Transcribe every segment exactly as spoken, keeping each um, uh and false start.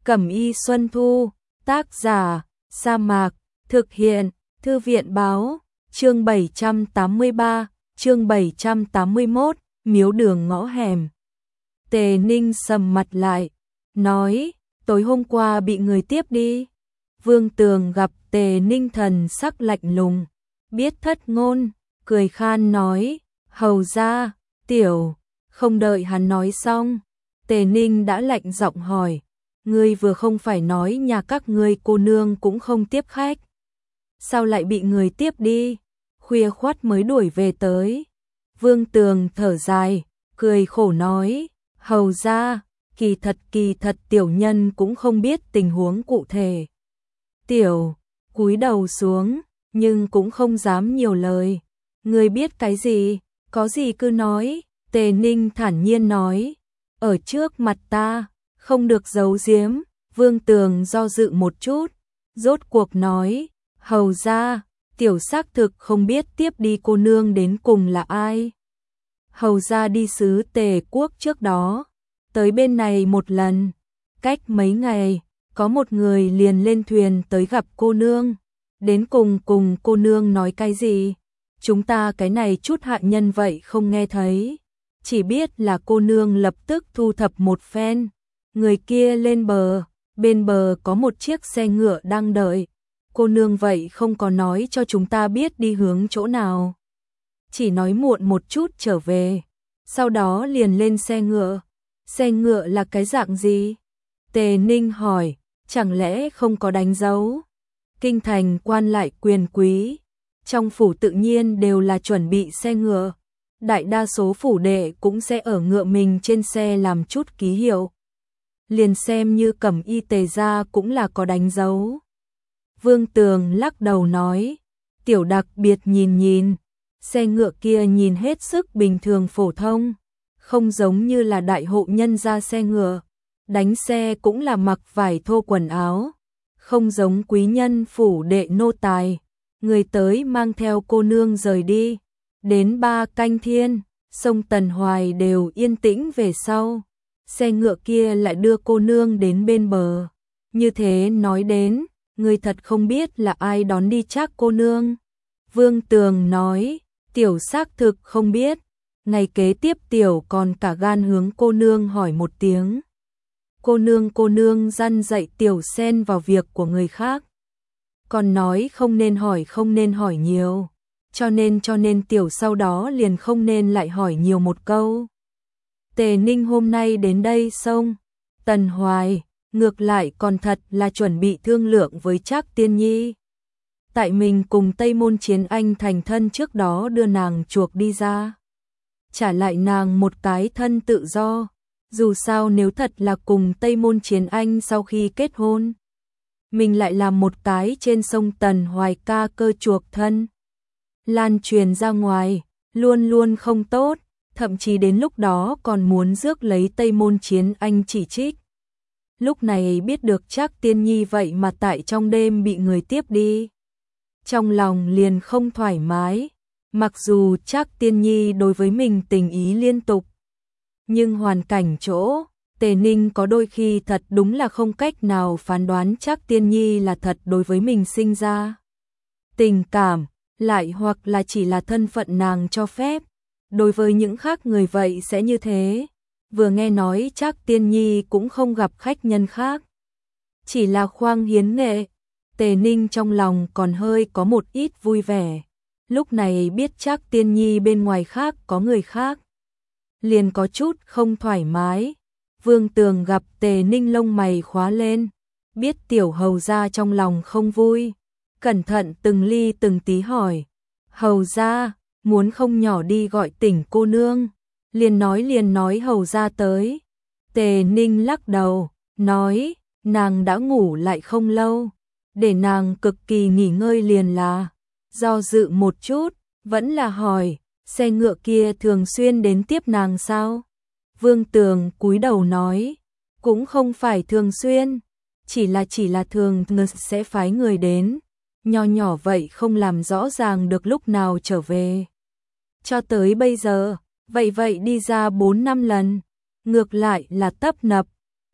Cẩm y Xuân Thu, tác giả, Sa Mạc, thực hiện, Thư viện báo, chương bảy trăm tám mươi ba, chương bảy trăm tám mươi mốt, miếu đường ngõ hẻm. Tề Ninh sầm mặt lại, nói, tối hôm qua bị người tiếp đi. Vương Tường gặp Tề Ninh thần sắc lạnh lùng, biết thất ngôn, cười khan nói, hầu ra, tiểu, không đợi hắn nói xong. Tề Ninh đã lạnh giọng hỏi, ngươi vừa không phải nói nhà các ngươi cô nương cũng không tiếp khách. Sao lại bị người tiếp đi, khuya khoắt mới đuổi về tới. Vương Tường thở dài, cười khổ nói, hầu ra, kỳ thật kỳ thật tiểu nhân cũng không biết tình huống cụ thể. Tiểu, cúi đầu xuống, nhưng cũng không dám nhiều lời. Ngươi biết cái gì, có gì cứ nói. Tề Ninh thản nhiên nói, ở trước mặt ta, không được giấu giếm. Vương Tường do dự một chút, rốt cuộc nói, hầu ra, tiểu xác thực không biết tiếp đi cô nương đến cùng là ai. Hầu ra đi xứ Tề quốc trước đó, tới bên này một lần, cách mấy ngày, có một người liền lên thuyền tới gặp cô nương. Đến cùng cùng cô nương nói cái gì, chúng ta cái này chút hạ nhân vậy không nghe thấy. Chỉ biết là cô nương lập tức thu thập một phen. Người kia lên bờ, bên bờ có một chiếc xe ngựa đang đợi. Cô nương vậy không có nói cho chúng ta biết đi hướng chỗ nào. Chỉ nói muộn một chút trở về. Sau đó liền lên xe ngựa. Xe ngựa là cái dạng gì? Tề Ninh hỏi, chẳng lẽ không có đánh dấu? Kinh thành quan lại quyền quý, trong phủ tự nhiên đều là chuẩn bị xe ngựa. Đại đa số phủ đệ cũng sẽ ở ngựa mình trên xe làm chút ký hiệu. Liền xem như Cẩm y Tề gia cũng là có đánh dấu. Vương Tường lắc đầu nói, tiểu đặc biệt nhìn nhìn, xe ngựa kia nhìn hết sức bình thường phổ thông, không giống như là đại hộ nhân gia xe ngựa. Đánh xe cũng là mặc vải thô quần áo, không giống quý nhân phủ đệ nô tài. Người tới mang theo cô nương rời đi. Đến ba canh thiên, sông Tần Hoài đều yên tĩnh về sau. Xe ngựa kia lại đưa cô nương đến bên bờ. Như thế nói đến, người thật không biết là ai đón đi chắc cô nương. Vương Tường nói, tiểu xác thực không biết. Ngày kế tiếp tiểu còn cả gan hướng cô nương hỏi một tiếng. Cô nương cô nương răn dạy tiểu xen vào việc của người khác. Còn nói không nên hỏi không nên hỏi nhiều. Cho nên cho nên tiểu sau đó liền không nên lại hỏi nhiều một câu. Tề Ninh hôm nay đến đây xong, Tần Hoài, ngược lại còn thật là chuẩn bị thương lượng với Trác Tiên Nhi. Tại mình cùng Tây Môn Chiến Anh thành thân trước đó đưa nàng chuộc đi ra. Trả lại nàng một cái thân tự do. Dù sao nếu thật là cùng Tây Môn Chiến Anh sau khi kết hôn, mình lại làm một cái trên sông Tần Hoài ca cơ chuộc thân. Lan truyền ra ngoài, luôn luôn không tốt, thậm chí đến lúc đó còn muốn rước lấy Tây Môn Chiến Anh chỉ trích. Lúc này biết được Trác Tiên Nhi vậy mà tại trong đêm bị người tiếp đi. Trong lòng liền không thoải mái, mặc dù Trác Tiên Nhi đối với mình tình ý liên tục. Nhưng hoàn cảnh chỗ, Tề Ninh có đôi khi thật đúng là không cách nào phán đoán Trác Tiên Nhi là thật đối với mình sinh ra tình cảm, lại hoặc là chỉ là thân phận nàng cho phép. Đối với những khác người vậy sẽ như thế. Vừa nghe nói Trác Tiên Nhi cũng không gặp khách nhân khác, chỉ là khoang hiến nghệ. Tề Ninh trong lòng còn hơi có một ít vui vẻ. Lúc này biết Trác Tiên Nhi bên ngoài khác có người khác, liền có chút không thoải mái. Vương Tường gặp Tề Ninh lông mày khóa lên, biết tiểu hầu gia trong lòng không vui, cẩn thận từng ly từng tí hỏi, hầu gia, muốn không nhỏ đi gọi tỉnh cô nương. Liền nói liền nói hầu gia tới. Tề Ninh lắc đầu, nói, nàng đã ngủ lại không lâu, để nàng cực kỳ nghỉ ngơi liền là. Do dự một chút, vẫn là hỏi, xe ngựa kia thường xuyên đến tiếp nàng sao? Vương Tường cúi đầu nói, cũng không phải thường xuyên, chỉ là chỉ là thường ngờ sẽ phái người đến, nho nhỏ vậy không làm rõ ràng được lúc nào trở về. Cho tới bây giờ, vậy vậy đi ra bốn năm lần, ngược lại là tấp nập.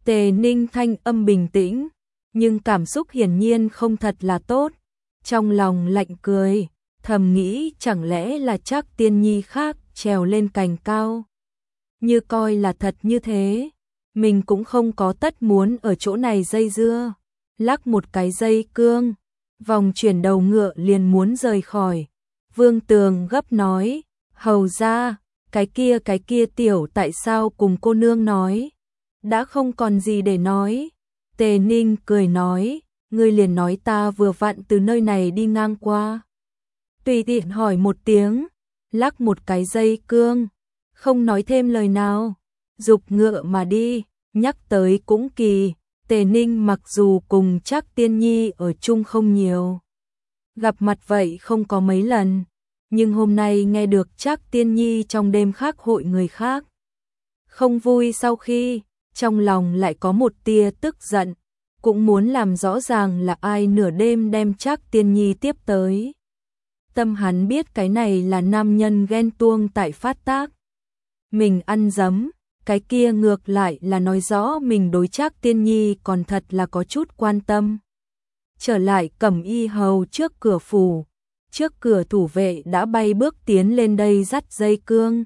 Tề Ninh thanh âm bình tĩnh, nhưng cảm xúc hiển nhiên không thật là tốt. Trong lòng lạnh cười, thầm nghĩ chẳng lẽ là Trác Tiên Nhi khác trèo lên cành cao. Như coi là thật như thế, mình cũng không có tất muốn ở chỗ này dây dưa. Lắc một cái dây cương, vòng chuyển đầu ngựa liền muốn rời khỏi. Vương Tường gấp nói, hầu ra, cái kia cái kia tiểu tại sao cùng cô nương nói. Đã không còn gì để nói. Tề Ninh cười nói, ngươi liền nói ta vừa vặn từ nơi này đi ngang qua. Tùy tiện hỏi một tiếng, lắc một cái dây cương, không nói thêm lời nào, dục ngựa mà đi. Nhắc tới cũng kỳ, Tề Ninh mặc dù cùng Trác Tiên Nhi ở chung không nhiều, gặp mặt vậy không có mấy lần, nhưng hôm nay nghe được Trác Tiên Nhi trong đêm khác hội người khác không vui, sau khi trong lòng lại có một tia tức giận, cũng muốn làm rõ ràng là ai nửa đêm đem Trác Tiên Nhi tiếp tới. Tâm hắn biết cái này là nam nhân ghen tuông tại phát tác. Mình ăn dấm, cái kia ngược lại là nói rõ mình đối Trác Tiên Nhi còn thật là có chút quan tâm. Trở lại Cẩm Y hầu trước cửa phủ, trước cửa thủ vệ đã bay bước tiến lên đây dắt dây cương.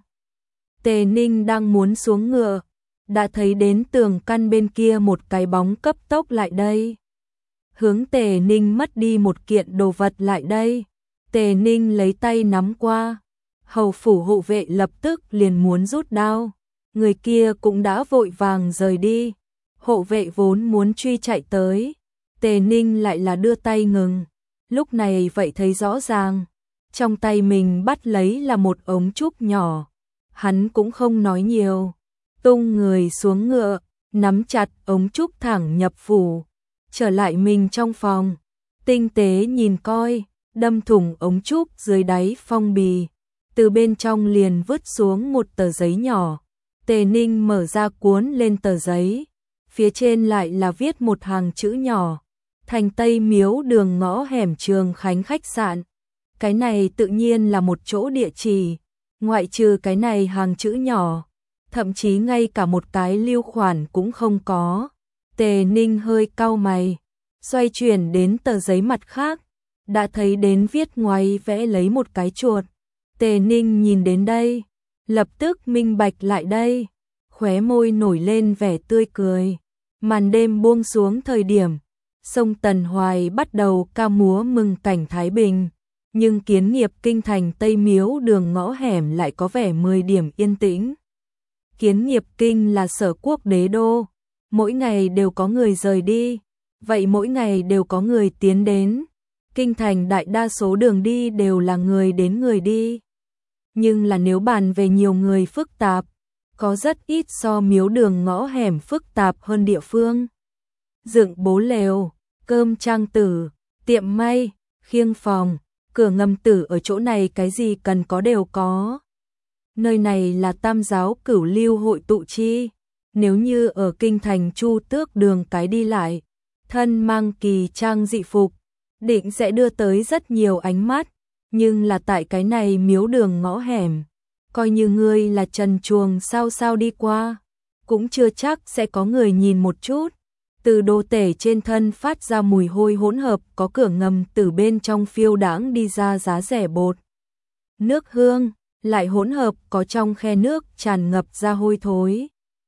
Tề Ninh đang muốn xuống ngựa, đã thấy đến tường căn bên kia một cái bóng cấp tốc lại đây. Hướng Tề Ninh mất đi một kiện đồ vật lại đây. Tề Ninh lấy tay nắm qua, hầu phủ hộ vệ lập tức liền muốn rút đao. Người kia cũng đã vội vàng rời đi. Hộ vệ vốn muốn truy chạy tới, Tề Ninh lại là đưa tay ngừng. Lúc này vậy thấy rõ ràng, trong tay mình bắt lấy là một ống trúc nhỏ. Hắn cũng không nói nhiều, tung người xuống ngựa, nắm chặt ống trúc thẳng nhập phủ. Trở lại mình trong phòng, tinh tế nhìn coi, đâm thủng ống trúc dưới đáy phong bì, từ bên trong liền vứt xuống một tờ giấy nhỏ. Tề Ninh mở ra cuốn lên tờ giấy, phía trên lại là viết một hàng chữ nhỏ, thành Tây Miếu đường ngõ hẻm Trường Khánh khách sạn. Cái này tự nhiên là một chỗ địa chỉ, ngoại trừ cái này hàng chữ nhỏ, thậm chí ngay cả một cái lưu khoản cũng không có. Tề Ninh hơi cau mày, xoay chuyển đến tờ giấy mặt khác, đã thấy đến viết ngoài vẽ lấy một cái chuột. Tề Ninh nhìn đến đây, lập tức minh bạch lại đây, khóe môi nổi lên vẻ tươi cười. Màn đêm buông xuống thời điểm, sông Tần Hoài bắt đầu ca múa mừng cảnh Thái Bình, nhưng kiến nghiệp kinh thành Tây Miếu đường ngõ hẻm lại có vẻ mười điểm yên tĩnh. Kiến nghiệp kinh là sở quốc đế đô, mỗi ngày đều có người rời đi, vậy mỗi ngày đều có người tiến đến. Kinh thành đại đa số đường đi đều là người đến người đi. Nhưng là nếu bàn về nhiều người phức tạp, có rất ít so miếu đường ngõ hẻm phức tạp hơn địa phương. Dựng bố lều, cơm trang tử, tiệm may, khiêng phòng, cửa ngầm tử ở chỗ này cái gì cần có đều có. Nơi này là tam giáo cửu lưu hội tụ chi. Nếu như ở kinh thành Chu Tước đường cái đi lại, thân mang kỳ trang dị phục, định sẽ đưa tới rất nhiều ánh mắt. Nhưng là tại cái này miếu đường ngõ hẻm, coi như ngươi là trần truồng sao sao đi qua, cũng chưa chắc sẽ có người nhìn một chút. Từ đồ tể trên thân phát ra mùi hôi hỗn hợp, có cửa ngầm từ bên trong phiêu đãng đi ra giá rẻ bột nước hương, lại hỗn hợp có trong khe nước tràn ngập ra hôi thối.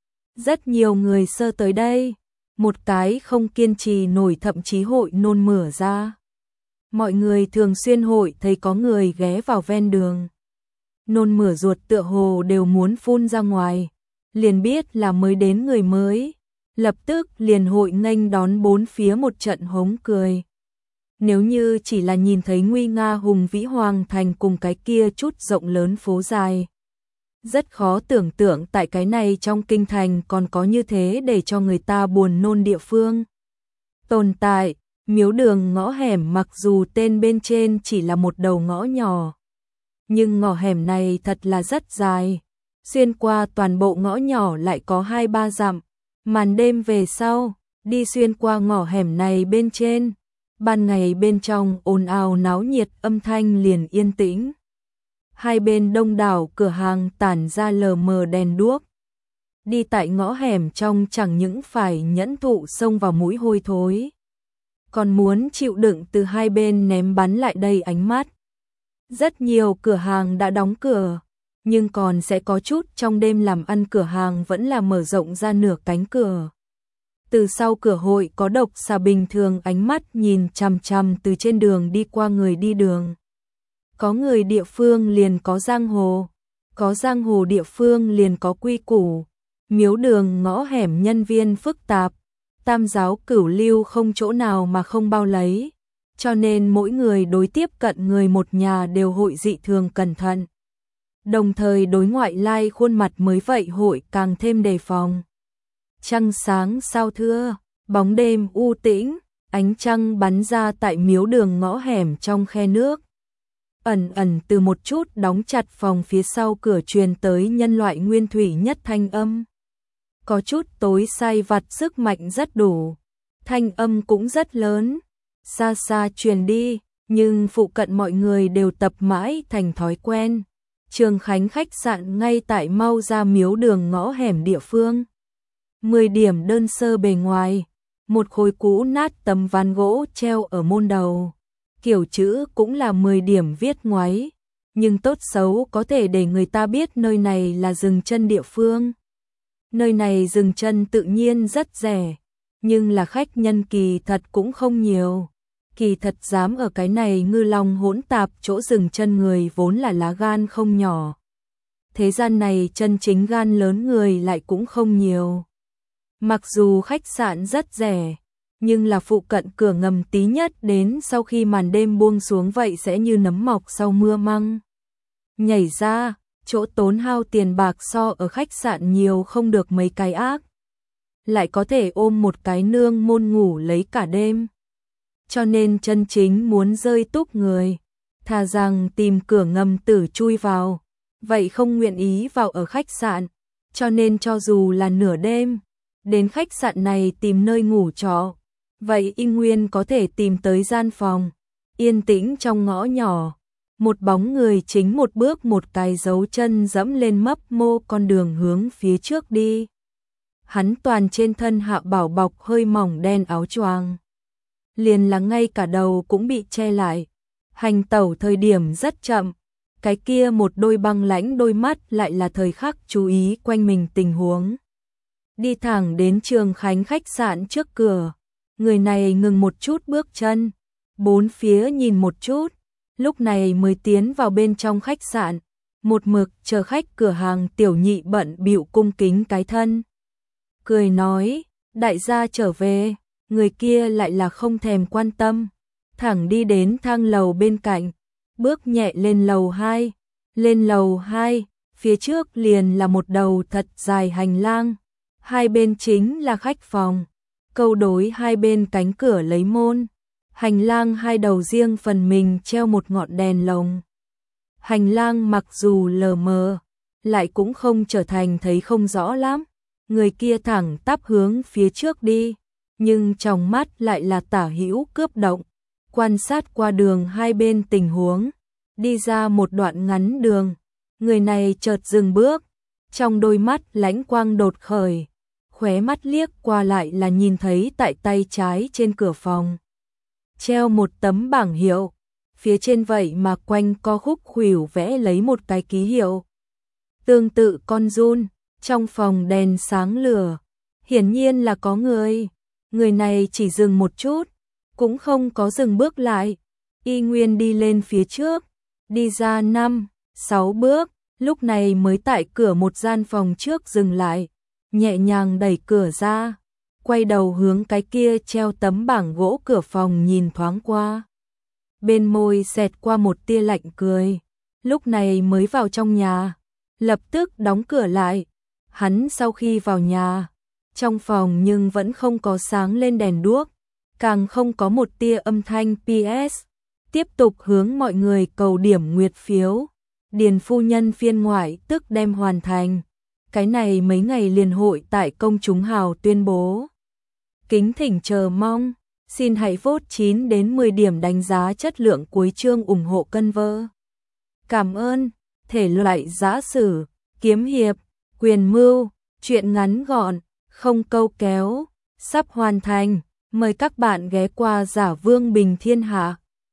Rất nhiều người sơ tới đây, một cái không kiên trì nổi thậm chí hội nôn mửa ra. Mọi người thường xuyên hội thấy có người ghé vào ven đường, nôn mửa ruột tựa hồ đều muốn phun ra ngoài, liền biết là mới đến người mới, lập tức liền hội nghênh đón bốn phía một trận hống cười. Nếu như chỉ là nhìn thấy nguy nga hùng vĩ hoàng thành cùng cái kia chút rộng lớn phố dài, rất khó tưởng tượng tại cái này trong kinh thành còn có như thế để cho người ta buồn nôn địa phương tồn tại. Miếu đường ngõ hẻm mặc dù tên bên trên chỉ là một đầu ngõ nhỏ, nhưng ngõ hẻm này thật là rất dài, xuyên qua toàn bộ ngõ nhỏ lại có hai ba dặm. Màn đêm về sau, đi xuyên qua ngõ hẻm này bên trên, ban ngày bên trong ồn ào náo nhiệt, âm thanh liền yên tĩnh. Hai bên đông đảo cửa hàng tản ra lờ mờ đèn đuốc. đi tại ngõ hẻm trong chẳng những phải nhẫn thụ xông vào mũi hôi thối, còn muốn chịu đựng từ hai bên ném bắn lại đây ánh mắt. Rất nhiều cửa hàng đã đóng cửa, nhưng còn sẽ có chút trong đêm làm ăn cửa hàng vẫn là mở rộng ra nửa cánh cửa. Từ sau cửa hội có độc xà bình thường ánh mắt nhìn chằm chằm từ trên đường đi qua người đi đường. Có người địa phương liền có giang hồ, có giang hồ địa phương liền có quy củ. Miếu đường ngõ hẻm nhân viên phức tạp, tam giáo cửu lưu không chỗ nào mà không bao lấy, cho nên mỗi người đối tiếp cận người một nhà đều hội dị thường cẩn thận. Đồng thời đối ngoại lai khuôn mặt mới vậy hội càng thêm đề phòng. Trăng sáng sao thưa, bóng đêm u tĩnh, ánh trăng bắn ra tại miếu đường ngõ hẻm trong khe nước. Ẩn ẩn từ một chút đóng chặt phòng phía sau cửa truyền tới nhân loại nguyên thủy nhất thanh âm. Có chút tối sai vặt sức mạnh rất đủ, thanh âm cũng rất lớn, xa xa truyền đi, nhưng phụ cận mọi người đều tập mãi thành thói quen. Trường Khánh khách sạn ngay tại mau ra miếu đường ngõ hẻm địa phương. mười điểm đơn sơ bề ngoài, một khối cũ nát tấm ván gỗ treo ở môn đầu. Kiểu chữ cũng là mười điểm viết ngoáy, nhưng tốt xấu có thể để người ta biết nơi này là dừng chân địa phương. Nơi này dừng chân tự nhiên rất rẻ, nhưng là khách nhân kỳ thật cũng không nhiều. Kỳ thật dám ở cái này ngư long hỗn tạp chỗ dừng chân người vốn là lá gan không nhỏ. Thế gian này chân chính gan lớn người lại cũng không nhiều. Mặc dù khách sạn rất rẻ, nhưng là phụ cận cửa ngầm tí nhất đến sau khi màn đêm buông xuống vậy sẽ như nấm mọc sau mưa măng. Nhảy ra, chỗ tốn hao tiền bạc so ở khách sạn nhiều không được mấy cái ác. Lại có thể ôm một cái nương môn ngủ lấy cả đêm. Cho nên chân chính muốn rơi túc người, thà rằng tìm cửa ngầm tử chui vào, vậy không nguyện ý vào ở khách sạn. Cho nên cho dù là nửa đêm, đến khách sạn này tìm nơi ngủ trọ, vậy y nguyên có thể tìm tới gian phòng, yên tĩnh trong ngõ nhỏ. Một bóng người chính một bước một cái dấu chân dẫm lên mấp mô con đường hướng phía trước đi. Hắn toàn trên thân hạ bảo bọc hơi mỏng đen áo choàng, liền là ngay cả đầu cũng bị che lại. Hành tẩu thời điểm rất chậm, cái kia một đôi băng lãnh đôi mắt lại là thời khắc chú ý quanh mình tình huống. Đi thẳng đến Trường Khánh khách sạn trước cửa, người này ngừng một chút bước chân, bốn phía nhìn một chút, lúc này mới tiến vào bên trong khách sạn. Một mực chờ khách cửa hàng tiểu nhị bận bịu cung kính cái thân, cười nói, đại gia trở về. Người kia lại là không thèm quan tâm, thẳng đi đến thang lầu bên cạnh, bước nhẹ lên lầu hai. Lên lầu hai, phía trước liền là một đầu thật dài hành lang, hai bên chính là khách phòng, câu đối hai bên cánh cửa lấy môn. Hành lang hai đầu riêng phần mình treo một ngọn đèn lồng. Hành lang mặc dù lờ mờ, lại cũng không trở thành thấy không rõ lắm. Người kia thẳng tắp hướng phía trước đi, nhưng trong mắt lại là tả hữu cướp động, quan sát qua đường hai bên tình huống. Đi ra một đoạn ngắn đường, người này chợt dừng bước, trong đôi mắt lãnh quang đột khởi, khóe mắt liếc qua lại là nhìn thấy tại tay trái trên cửa phòng treo một tấm bảng hiệu, phía trên vậy mà quanh co khúc khuỷu vẽ lấy một cái ký hiệu tương tự con giun. Trong phòng đèn sáng lửa, hiển nhiên là có người. Người này chỉ dừng một chút, cũng không có dừng bước lại, y nguyên đi lên phía trước, đi ra năm, sáu bước, lúc này mới tại cửa một gian phòng trước dừng lại, nhẹ nhàng đẩy cửa ra, quay đầu hướng cái kia treo tấm bảng gỗ cửa phòng nhìn thoáng qua. Bên môi xẹt qua một tia lạnh cười, lúc này mới vào trong nhà, lập tức đóng cửa lại. Hắn sau khi vào nhà, trong phòng nhưng vẫn không có sáng lên đèn đuốc, càng không có một tia âm thanh pê ét. Tiếp tục hướng mọi người cầu điểm nguyệt phiếu. Điền phu nhân phiên ngoại tức đem hoàn thành. Cái này mấy ngày liền hội tại công chúng hào tuyên bố. Kính thỉnh chờ mong, xin hãy vote chín đến mười điểm đánh giá chất lượng cuối chương ủng hộ cân vơ. Cảm ơn. Thể loại giã sử, kiếm hiệp, quyền mưu, Chuyện ngắn gọn, không câu kéo, sắp hoàn thành. Mời các bạn ghé qua Giả Vương Bình Thiên Hạ.